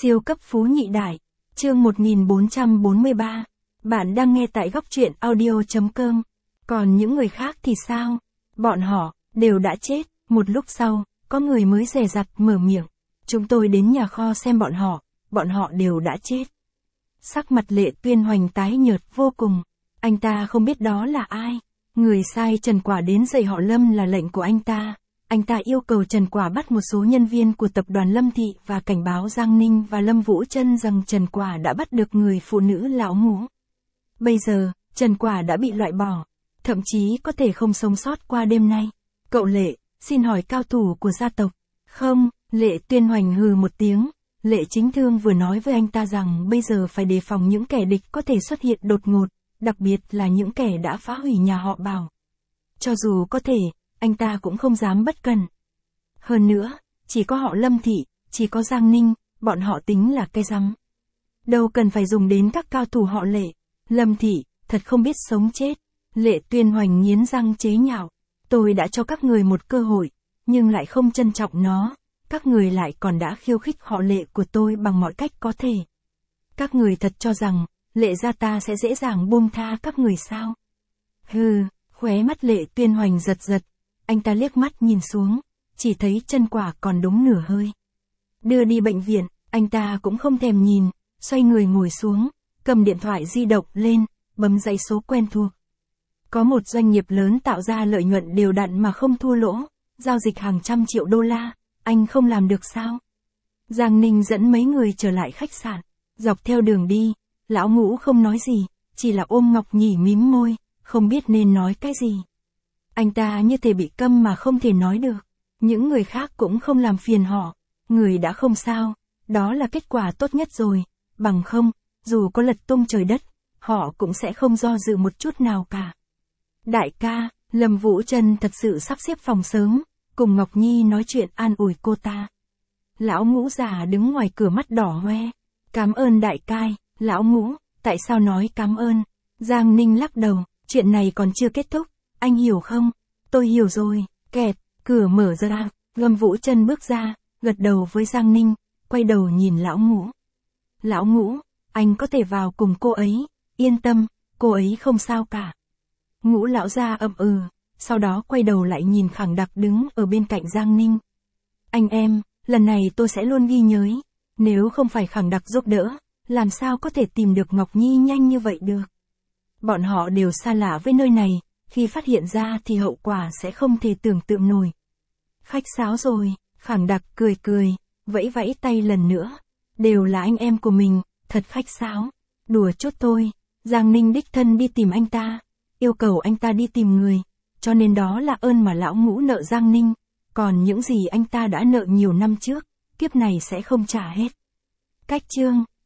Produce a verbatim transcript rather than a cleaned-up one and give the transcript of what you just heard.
Siêu cấp phú nhị đại. Chương một nghìn bốn trăm bốn mươi ba. Bạn đang nghe tại góc truyện audio chấm com. Còn những người khác thì sao? Bọn họ đều đã chết. Một lúc sau, có người mới dè dặt mở miệng. Chúng tôi đến nhà kho xem bọn họ, bọn họ đều đã chết. Sắc mặt Lệ Tuyên Hoành tái nhợt vô cùng. Anh ta không biết đó là ai. Người sai Trần Quả đến dạy họ Lâm là lệnh của anh ta. Anh ta yêu cầu Trần Quả bắt một số nhân viên của tập đoàn Lâm Thị và cảnh báo Giang Ninh và Lâm Vũ Trân rằng Trần Quả đã bắt được người phụ nữ lão ngũ. Bây giờ, Trần Quả đã bị loại bỏ, thậm chí có thể không sống sót qua đêm nay. Cậu Lệ, xin hỏi cao thủ của gia tộc. Không, Lệ Tuyên Hoành hừ một tiếng. Lệ Chính Thương vừa nói với anh ta rằng bây giờ phải đề phòng những kẻ địch có thể xuất hiện đột ngột, đặc biệt là những kẻ đã phá hủy nhà họ Bảo. Cho dù có thể, anh ta cũng không dám bất cẩn. Hơn nữa, chỉ có họ Lâm Thị, chỉ có Giang Ninh, bọn họ tính là cái rắm. Đâu cần phải dùng đến các cao thủ họ Lệ. Lâm Thị, thật không biết sống chết. Lệ Tuyên Hoành nghiến răng chế nhạo. Tôi đã cho các người một cơ hội, nhưng lại không trân trọng nó. Các người lại còn đã khiêu khích họ Lệ của tôi bằng mọi cách có thể. Các người thật cho rằng, Lệ gia ta sẽ dễ dàng buông tha các người sao? Hừ, khóe mắt Lệ Tuyên Hoành giật giật. Anh ta liếc mắt nhìn xuống, chỉ thấy Trần Quả còn đúng nửa hơi. Đưa đi bệnh viện, anh ta cũng không thèm nhìn, xoay người ngồi xuống, cầm điện thoại di động lên, bấm dãy số quen thuộc. Có một doanh nghiệp lớn tạo ra lợi nhuận đều đặn mà không thua lỗ, giao dịch hàng trăm triệu đô la, anh không làm được sao? Giang Ninh dẫn mấy người trở lại khách sạn, dọc theo đường đi, lão Ngũ không nói gì, chỉ là ôm Ngọc Nhỉ mím môi, không biết nên nói cái gì. Anh ta như thể bị câm mà không thể nói được. Những người khác cũng không làm phiền họ. Người đã không sao, đó là kết quả tốt nhất rồi. Bằng không, dù có lật tung trời đất, họ cũng sẽ không do dự một chút nào cả. Đại ca, Lâm Vũ Trân thật sự sắp xếp phòng sớm, cùng Ngọc Nhi nói chuyện an ủi cô ta. Lão Ngũ già đứng ngoài cửa mắt đỏ hoe. Cảm ơn đại cai, lão Ngũ, tại sao nói cảm ơn? Giang Ninh lắc đầu, chuyện này còn chưa kết thúc. Anh hiểu không? Tôi hiểu rồi. Kẹt, cửa mở ra, Lâm Vũ Trân bước ra, gật đầu với Giang Ninh, quay đầu nhìn lão Ngũ. Lão Ngũ, anh có thể vào cùng cô ấy, yên tâm, cô ấy không sao cả. Ngũ lão gia ậm ừ, sau đó quay đầu lại nhìn Khẳng Đặc đứng ở bên cạnh Giang Ninh. Anh em, lần này tôi sẽ luôn ghi nhớ, nếu không phải Khẳng Đặc giúp đỡ, làm sao có thể tìm được Ngọc Nhi nhanh như vậy được. Bọn họ đều xa lạ với nơi này. Khi phát hiện ra thì hậu quả sẽ không thể tưởng tượng nổi. Khách sáo rồi, Khẳng Đặc cười cười, vẫy vẫy tay lần nữa. Đều là anh em của mình, thật khách sáo. Đùa chút thôi, Giang Ninh đích thân đi tìm anh ta, yêu cầu anh ta đi tìm người, cho nên đó là ơn mà lão Ngũ nợ Giang Ninh. Còn những gì anh ta đã nợ nhiều năm trước, kiếp này sẽ không trả hết. Cách chương